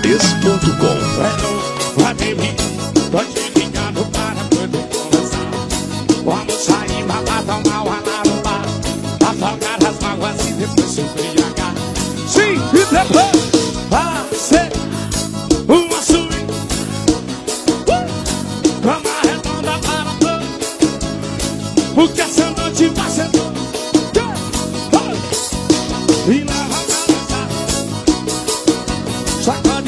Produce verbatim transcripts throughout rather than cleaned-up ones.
dês ponto com. Vai beber, tô te ligando para poder conversar. Vamos sair, pra tomar uma lá no bar, pra afogar as mágoas e depois se embriagar. Sim, e depois vai ser uma suíte, uh, cama redonda para todos, porque essa noite vai ser toda. E leva pra dançar, sacode.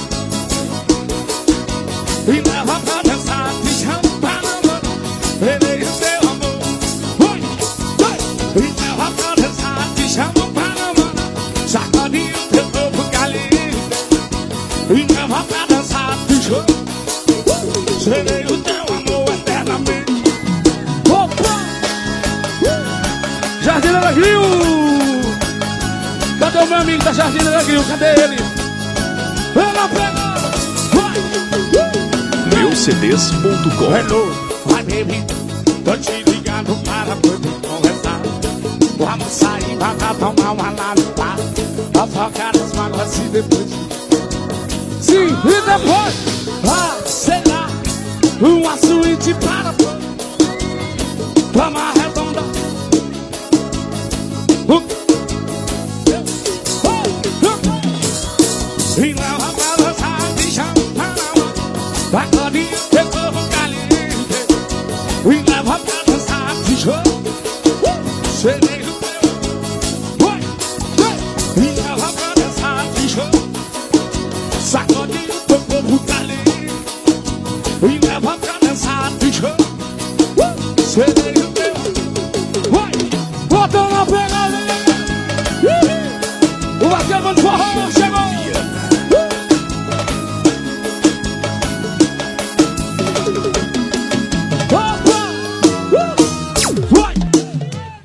E leva pra dançar, te chamo pra namorar, verei o teu amor. Oi, oi. E leva pra dançar, te chamo pra namorar, sacode o teu corpo caliente. E leva pra dançar, te chamo, serei o teu amor eternamente. Opa! Jardim Alegria! Cadê o meu amigo da Jardim Alegria? Cadê ele? Ela pegou! meu c dês ponto com. Hello, vai baby, tô te ligando para poder conversar. Vamos sair pra tomar uma lá no bar, afogar as mágoas e depois. Sim, e depois, ah, sei lá, uma suíte para cama redonda. Uh. E leva pra dançar, te chamo pra namorar, sacode o teu corpo caliente. E leva pra dançar, te chamo, uh, serei o teu. Oi, oi. E leva pra dançar, te chamo, sacode o teu corpo caliente. E leva pra dançar, te chamo, uh, serei o teu. Oi, bota na pegada. O vaqueiro do forró chegou.